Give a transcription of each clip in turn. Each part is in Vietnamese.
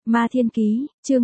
Ma Thiên Ký, chương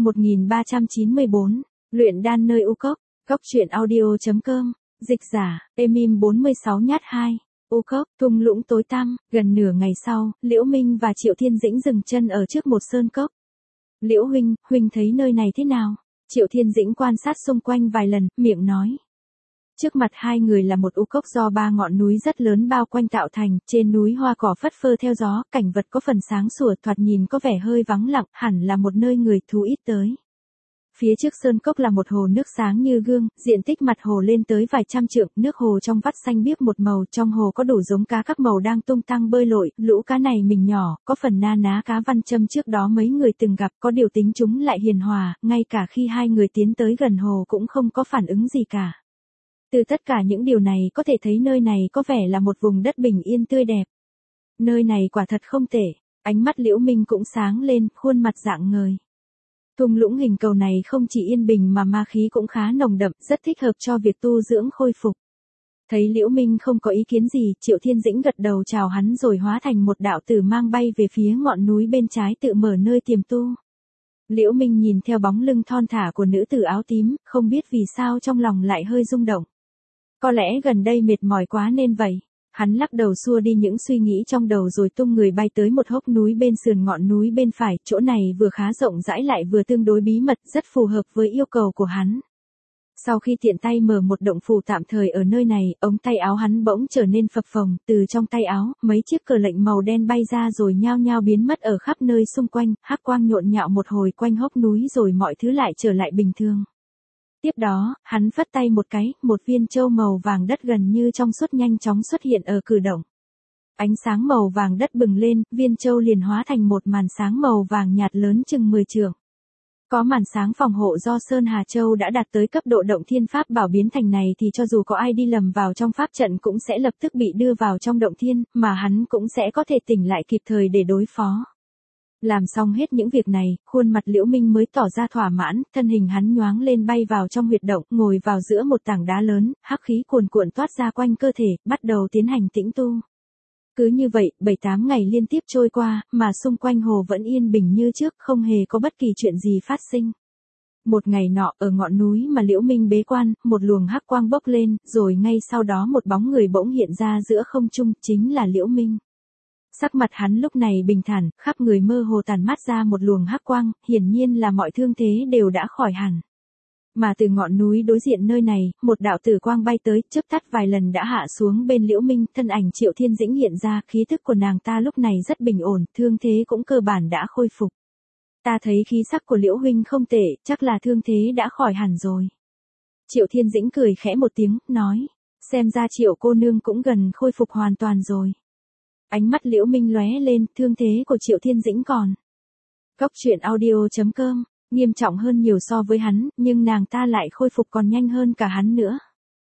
1394, luyện đan nơi U Cốc, Cốc truyện audio.com, dịch giả, Emim 46 nhát 2, U Cốc, thung lũng tối tăm, gần nửa ngày sau, Liễu Minh và Triệu Thiên Dĩnh dừng chân ở trước một sơn cốc. Liễu huynh thấy nơi này thế nào? Triệu Thiên Dĩnh quan sát xung quanh vài lần, miệng nói. Trước mặt hai người là một u cốc do 3 ngọn núi rất lớn bao quanh tạo thành, trên núi hoa cỏ phất phơ theo gió, cảnh vật có phần sáng sủa, thoạt nhìn có vẻ hơi vắng lặng, hẳn là một nơi người thú ít tới. Phía trước sơn cốc là một hồ nước sáng như gương, diện tích mặt hồ lên tới vài trăm trượng, nước hồ trong vắt xanh biếc một màu, trong hồ có đủ giống cá các màu đang tung tăng bơi lội, lũ cá này mình nhỏ, có phần na ná cá văn châm trước đó mấy người từng gặp, có điều tính chúng lại hiền hòa, ngay cả khi hai người tiến tới gần hồ cũng không có phản ứng gì cả. Từ tất cả những điều này có thể thấy nơi này có vẻ là một vùng đất bình yên tươi đẹp. Nơi này quả thật không tệ, ánh mắt Liễu Minh cũng sáng lên, khuôn mặt rạng ngời. Thung lũng hình cầu này không chỉ yên bình mà ma khí cũng khá nồng đậm, rất thích hợp cho việc tu dưỡng khôi phục. Thấy Liễu Minh không có ý kiến gì, Triệu Thiên Dĩnh gật đầu chào hắn rồi hóa thành một đạo tử mang bay về phía ngọn núi bên trái tự mở nơi tiềm tu. Liễu Minh nhìn theo bóng lưng thon thả của nữ tử áo tím, không biết vì sao trong lòng lại hơi rung động. Có lẽ gần đây mệt mỏi quá nên vậy. Hắn lắc đầu xua đi những suy nghĩ trong đầu rồi tung người bay tới một hốc núi bên sườn ngọn núi bên phải, chỗ này vừa khá rộng rãi lại vừa tương đối bí mật, rất phù hợp với yêu cầu của hắn. Sau khi tiện tay mở một động phủ tạm thời ở nơi này, ống tay áo hắn bỗng trở nên phập phồng, từ trong tay áo, mấy chiếc cờ lệnh màu đen bay ra rồi nhao nhao biến mất ở khắp nơi xung quanh, hắc quang nhộn nhạo một hồi quanh hốc núi rồi mọi thứ lại trở lại bình thường. Tiếp đó, hắn phất tay một cái, một viên châu màu vàng đất gần như trong suốt nhanh chóng xuất hiện ở cử động. Ánh sáng màu vàng đất bừng lên, viên châu liền hóa thành một màn sáng màu vàng nhạt lớn chừng 10 trượng. Có màn sáng phòng hộ do Sơn Hà Châu đã đạt tới cấp độ động thiên pháp bảo biến thành này thì cho dù có ai đi lầm vào trong pháp trận cũng sẽ lập tức bị đưa vào trong động thiên, mà hắn cũng sẽ có thể tỉnh lại kịp thời để đối phó. Làm xong hết những việc này, khuôn mặt Liễu Minh mới tỏ ra thỏa mãn, thân hình hắn nhoáng lên bay vào trong huyệt động, ngồi vào giữa một tảng đá lớn, hắc khí cuồn cuộn toát ra quanh cơ thể, bắt đầu tiến hành tĩnh tu. Cứ như vậy, 7-8 ngày liên tiếp trôi qua, mà xung quanh hồ vẫn yên bình như trước, không hề có bất kỳ chuyện gì phát sinh. Một ngày nọ, ở ngọn núi mà Liễu Minh bế quan, một luồng hắc quang bốc lên, rồi ngay sau đó một bóng người bỗng hiện ra giữa không trung, chính là Liễu Minh. Sắc mặt hắn lúc này bình thản, khắp người mơ hồ tản mát ra một luồng hắc quang, hiển nhiên là mọi thương thế đều đã khỏi hẳn. Mà từ ngọn núi đối diện nơi này, một đạo tử quang bay tới, chớp tắt vài lần đã hạ xuống bên Liễu Minh, thân ảnh Triệu Thiên Dĩnh hiện ra, khí tức của nàng ta lúc này rất bình ổn, thương thế cũng cơ bản đã khôi phục. Ta thấy khí sắc của Liễu huynh không tệ, chắc là thương thế đã khỏi hẳn rồi. Triệu Thiên Dĩnh cười khẽ một tiếng, nói, xem ra Triệu cô nương cũng gần khôi phục hoàn toàn rồi. Ánh mắt Liễu Minh lóe lên, thương thế của Triệu Thiên Dĩnh còn. Cốc truyện audio.com, nghiêm trọng hơn nhiều so với hắn, nhưng nàng ta lại khôi phục còn nhanh hơn cả hắn nữa.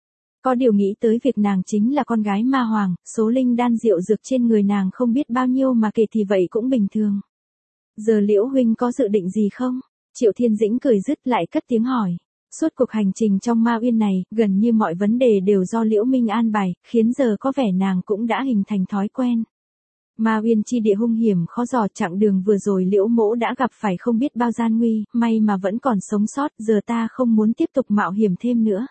Có điều nghĩ tới việc nàng chính là con gái ma hoàng, số linh đan diệu dược trên người nàng không biết bao nhiêu mà kể thì vậy cũng bình thường. Giờ Liễu huynh có dự định gì không? Triệu Thiên Dĩnh cười dứt lại cất tiếng hỏi. Suốt cuộc hành trình trong Ma Uyên này, gần như mọi vấn đề đều do Liễu Minh an bài, khiến giờ có vẻ nàng cũng đã hình thành thói quen. Ma Uyên chi địa hung hiểm khó dò, chặng đường vừa rồi Liễu mỗ đã gặp phải không biết bao gian nguy, may mà vẫn còn sống sót, giờ ta không muốn tiếp tục mạo hiểm thêm nữa.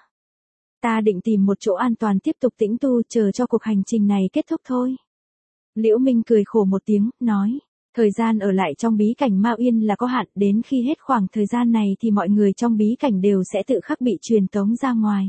Ta định tìm một chỗ an toàn tiếp tục tĩnh tu, chờ cho cuộc hành trình này kết thúc thôi. Liễu Minh cười khổ một tiếng, nói, thời gian ở lại trong bí cảnh Ma Uyên là có hạn, đến khi hết khoảng thời gian này thì mọi người trong bí cảnh đều sẽ tự khắc bị truyền tống ra ngoài.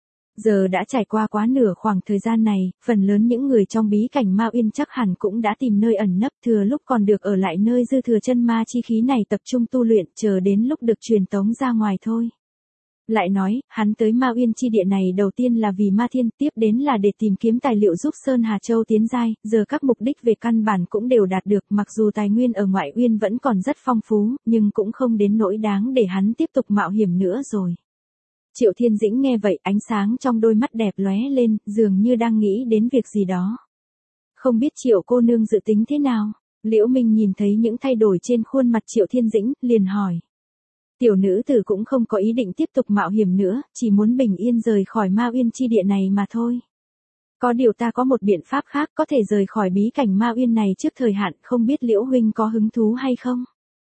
Giờ đã trải qua quá nửa khoảng thời gian này, phần lớn những người trong bí cảnh Ma Uyên chắc hẳn cũng đã tìm nơi ẩn nấp, thừa lúc còn được ở lại nơi dư thừa chân ma chi khí này tập trung tu luyện, chờ đến lúc được truyền tống ra ngoài thôi. Lại nói, hắn tới Ma Uyên chi địa này đầu tiên là vì Ma Thiên, tiếp đến là để tìm kiếm tài liệu giúp Sơn Hà Châu tiến giai, giờ các mục đích về căn bản cũng đều đạt được, mặc dù tài nguyên ở ngoại uyên vẫn còn rất phong phú, nhưng cũng không đến nỗi đáng để hắn tiếp tục mạo hiểm nữa rồi. Triệu Thiên Dĩnh nghe vậy, ánh sáng trong đôi mắt đẹp lóe lên, dường như đang nghĩ đến việc gì đó. Không biết Triệu cô nương dự tính thế nào? Liễu Minh nhìn thấy những thay đổi trên khuôn mặt Triệu Thiên Dĩnh, liền hỏi. Tiểu nữ tử cũng không có ý định tiếp tục mạo hiểm nữa, chỉ muốn bình yên rời khỏi Ma Uyên chi địa này mà thôi. Có điều ta có một biện pháp khác có thể rời khỏi bí cảnh Ma Uyên này trước thời hạn, không biết Liễu huynh có hứng thú hay không?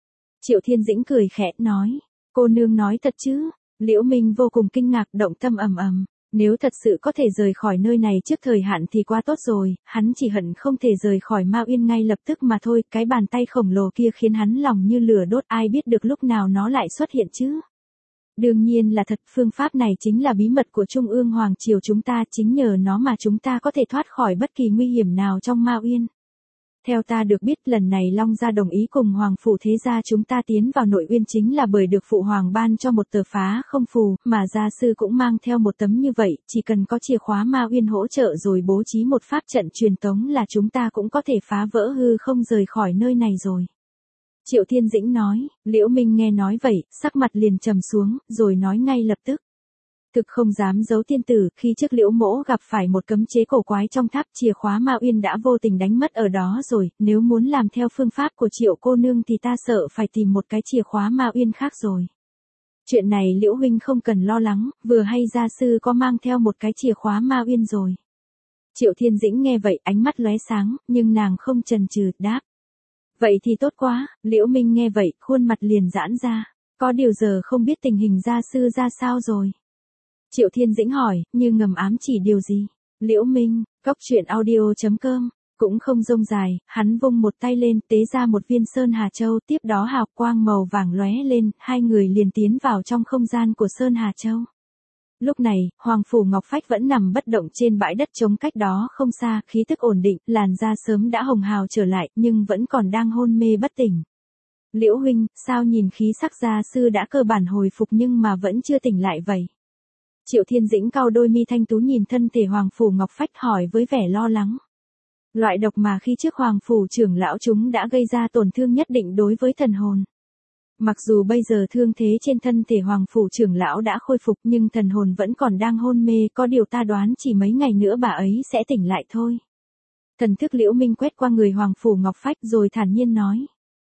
Triệu Thiên Dĩnh cười khẽ nói, cô nương nói thật chứ? Liễu Minh vô cùng kinh ngạc, động tâm ầm ầm. Nếu thật sự có thể rời khỏi nơi này trước thời hạn thì quá tốt rồi, hắn chỉ hận không thể rời khỏi Ma Uyên ngay lập tức mà thôi, cái bàn tay khổng lồ kia khiến hắn lòng như lửa đốt, ai biết được lúc nào nó lại xuất hiện chứ. Đương nhiên là thật, phương pháp này chính là bí mật của Trung ương Hoàng Triều chúng ta, chính nhờ nó mà chúng ta có thể thoát khỏi bất kỳ nguy hiểm nào trong Ma Uyên. Theo ta được biết lần này Long Gia đồng ý cùng Hoàng Phủ Thế Gia chúng ta tiến vào nội uyên chính là bởi được Phụ Hoàng ban cho một tờ phá không phù, mà gia sư cũng mang theo một tấm như vậy, chỉ cần có chìa khóa Ma Uyên hỗ trợ rồi bố trí một pháp trận truyền tống là chúng ta cũng có thể phá vỡ hư không rời khỏi nơi này rồi. Triệu Thiên Dĩnh nói, Liễu Minh nghe nói vậy, sắc mặt liền trầm xuống, rồi nói ngay lập tức. Thực không dám giấu tiên tử, khi trước Liễu mỗ gặp phải một cấm chế cổ quái trong tháp, chìa khóa Ma Uyên đã vô tình đánh mất ở đó rồi, nếu muốn làm theo phương pháp của Triệu cô nương thì ta sợ phải tìm một cái chìa khóa Ma Uyên khác rồi. Chuyện này Liễu huynh không cần lo lắng, vừa hay gia sư có mang theo một cái chìa khóa Ma Uyên rồi. Triệu Thiên Dĩnh nghe vậy ánh mắt lóe sáng, nhưng nàng không chần chừ, đáp. Vậy thì tốt quá, Liễu Minh nghe vậy, khuôn mặt liền giãn ra, có điều giờ không biết tình hình gia sư ra sao rồi. Triệu Thiên Dĩnh hỏi, như ngầm ám chỉ điều gì? Liễu Minh, cóc truyện audio.com, cũng không rông dài, hắn vung một tay lên, tế ra một viên Sơn Hà Châu, tiếp đó hào quang màu vàng lóe lên, hai người liền tiến vào trong không gian của Sơn Hà Châu. Lúc này, Hoàng Phủ Ngọc Phách vẫn nằm bất động trên bãi đất trống cách đó không xa, khí tức ổn định, làn da sớm đã hồng hào trở lại, nhưng vẫn còn đang hôn mê bất tỉnh. Liễu huynh, sao nhìn khí sắc gia sư đã cơ bản hồi phục nhưng mà vẫn chưa tỉnh lại vậy? Triệu Thiên Dĩnh cau đôi mi thanh tú nhìn thân thể Hoàng Phủ Ngọc Phách hỏi với vẻ lo lắng. Loại độc mà khi trước Hoàng Phủ trưởng lão chúng đã gây ra tổn thương nhất định đối với thần hồn. Mặc dù bây giờ thương thế trên thân thể Hoàng Phủ trưởng lão đã khôi phục nhưng thần hồn vẫn còn đang hôn mê, có điều ta đoán chỉ mấy ngày nữa bà ấy sẽ tỉnh lại thôi. Thần thức Liễu Minh quét qua người Hoàng Phủ Ngọc Phách rồi thản nhiên nói.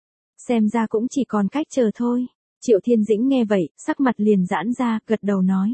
Xem ra cũng chỉ còn cách chờ thôi. Triệu Thiên Dĩnh nghe vậy, sắc mặt liền giãn ra, gật đầu nói.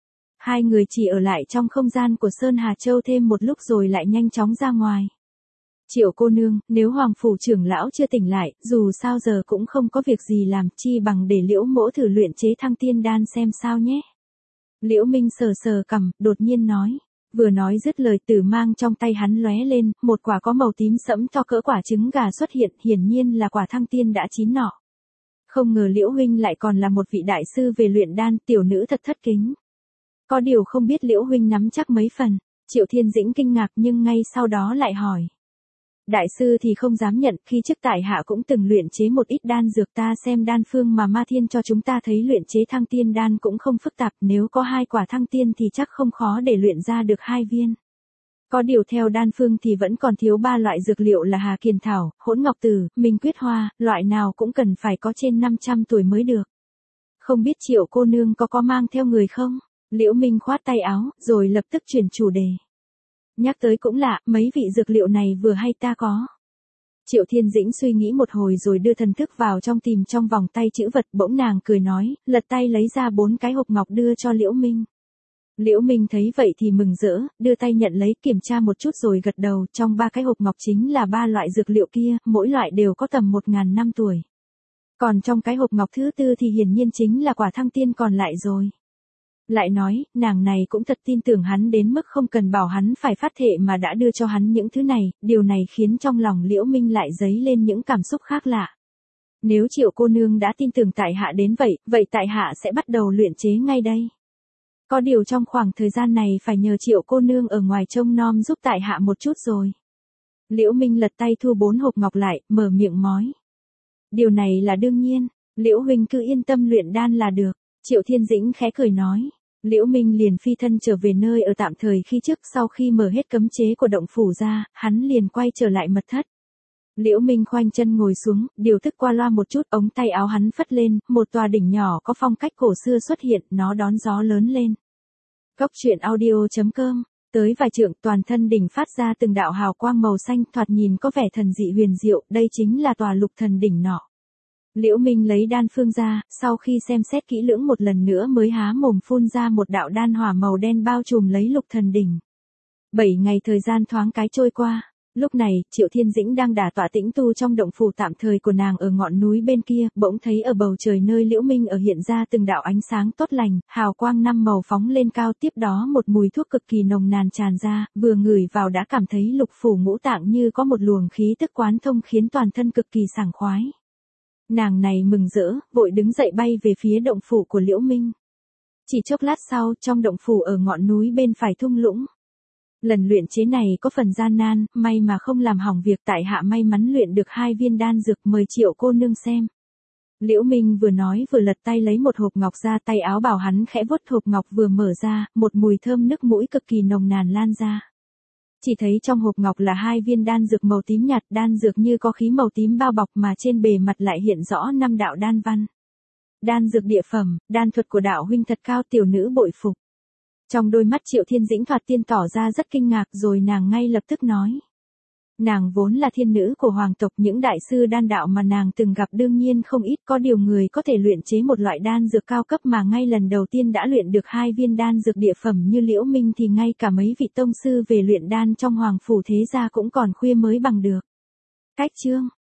Hai người chỉ ở lại trong không gian của Sơn Hà Châu thêm một lúc rồi lại nhanh chóng ra ngoài. Triệu cô nương, nếu Hoàng Phủ trưởng lão chưa tỉnh lại, dù sao giờ cũng không có việc gì làm, chi bằng để Liễu mỗ thử luyện chế Thăng Tiên Đan xem sao nhé. Liễu Minh sờ sờ cằm, đột nhiên nói. Vừa nói dứt lời tử mang trong tay hắn lóe lên, một quả có màu tím sẫm to cỡ quả trứng gà xuất hiện, hiển nhiên là quả thăng tiên đã chín nọ. Không ngờ Liễu huynh lại còn là một vị đại sư về luyện đan, tiểu nữ thật thất kính. Có điều không biết Liễu huynh nắm chắc mấy phần. Triệu Thiên Dĩnh kinh ngạc nhưng ngay sau đó lại hỏi. Đại sư thì không dám nhận, khi trước tại hạ cũng từng luyện chế một ít đan dược, ta xem đan phương mà Ma Thiên cho chúng ta thấy luyện chế thăng tiên đan cũng không phức tạp, nếu có 2 quả thăng tiên thì chắc không khó để luyện ra được 2 viên. Có điều theo đan phương thì vẫn còn thiếu 3 loại dược liệu là Hà Kiền Thảo, Hỗn Ngọc Tử, Minh Quyết Hoa, loại nào cũng cần phải có trên 500 tuổi mới được. Không biết Triệu cô nương có mang theo người không? Liễu Minh khoát tay áo, rồi lập tức chuyển chủ đề. Nhắc tới cũng lạ, mấy vị dược liệu này vừa hay ta có. Triệu Thiên Dĩnh suy nghĩ một hồi rồi đưa thần thức vào trong tìm trong vòng tay chữ vật, bỗng nàng cười nói, lật tay lấy ra 4 cái hộp ngọc đưa cho Liễu Minh. Liễu Minh thấy vậy thì mừng rỡ, đưa tay nhận lấy kiểm tra một chút rồi gật đầu, trong 3 cái hộp ngọc chính là 3 loại dược liệu kia, mỗi loại đều có tầm 1000 năm tuổi. Còn trong cái hộp ngọc thứ 4 thì hiển nhiên chính là quả thăng tiên còn lại rồi. Lại nói, nàng này cũng thật tin tưởng hắn đến mức không cần bảo hắn phải phát thệ mà đã đưa cho hắn những thứ này, điều này khiến trong lòng Liễu Minh lại dấy lên những cảm xúc khác lạ. Nếu Triệu cô nương đã tin tưởng tại hạ đến vậy tại hạ sẽ bắt đầu luyện chế ngay đây. Có điều trong khoảng thời gian này phải nhờ Triệu cô nương ở ngoài trông nom giúp tại hạ một chút rồi. Liễu Minh lật tay thu 4 hộp ngọc lại, mở miệng nói. Điều này là đương nhiên, Liễu huynh cứ yên tâm luyện đan là được. Triệu Thiên Dĩnh khẽ cười nói. Liễu Minh liền phi thân trở về nơi ở tạm thời khi trước, sau khi mở hết cấm chế của động phủ ra, hắn liền quay trở lại mật thất. Liễu Minh khoanh chân ngồi xuống, điều thức qua loa một chút, ống tay áo hắn phất lên, một tòa đỉnh nhỏ có phong cách cổ xưa xuất hiện, nó đón gió lớn lên. Cóc truyện audio.com, tới vài trượng, toàn thân đỉnh phát ra từng đạo hào quang màu xanh, thoạt nhìn có vẻ thần dị huyền diệu, đây chính là tòa lục thần đỉnh nọ. Liễu Minh lấy đan phương ra, sau khi xem xét kỹ lưỡng một lần nữa mới há mồm phun ra một đạo đan hỏa màu đen bao trùm lấy lục thần đỉnh. 7 ngày thời gian thoáng cái trôi qua, Lúc này, Triệu Thiên Dĩnh đang đả tọa tĩnh tu trong động phủ tạm thời của nàng ở ngọn núi bên kia, bỗng thấy ở bầu trời nơi Liễu Minh ở hiện ra từng đạo ánh sáng tốt lành, hào quang năm màu phóng lên cao, tiếp đó một mùi thuốc cực kỳ nồng nàn tràn ra, vừa ngửi vào đã cảm thấy lục phủ ngũ tạng như có một luồng khí tức quán thông khiến toàn thân cực kỳ sảng khoái. Nàng này mừng rỡ, vội đứng dậy bay về phía động phủ của Liễu Minh. Chỉ chốc lát sau, trong động phủ ở ngọn núi bên phải thung lũng. Lần luyện chế này có phần gian nan, may mà không làm hỏng việc, tại hạ may mắn luyện được 2 viên đan dược, mời Triệu cô nương xem. Liễu Minh vừa nói vừa lật tay lấy một hộp ngọc ra, tay áo bảo hắn khẽ vuốt hộp ngọc vừa mở ra, một mùi thơm nức mũi cực kỳ nồng nàn lan ra. Chỉ thấy trong hộp ngọc là 2 viên đan dược màu tím nhạt, đan dược như có khí màu tím bao bọc mà trên bề mặt lại hiện rõ 5 đạo đan văn. Đan dược địa phẩm, đan thuật của đạo huynh thật cao, tiểu nữ bội phục. Trong đôi mắt Triệu Thiên Dĩnh thoạt tiên tỏ ra rất kinh ngạc, rồi nàng ngay lập tức nói. Nàng vốn là thiên nữ của hoàng tộc, những đại sư đan đạo mà nàng từng gặp đương nhiên không ít, có điều người có thể luyện chế một loại đan dược cao cấp mà ngay lần đầu tiên đã luyện được 2 viên đan dược địa phẩm như Liễu Minh thì ngay cả mấy vị tông sư về luyện đan trong hoàng phủ thế gia cũng còn khuya mới bằng được. Cách chương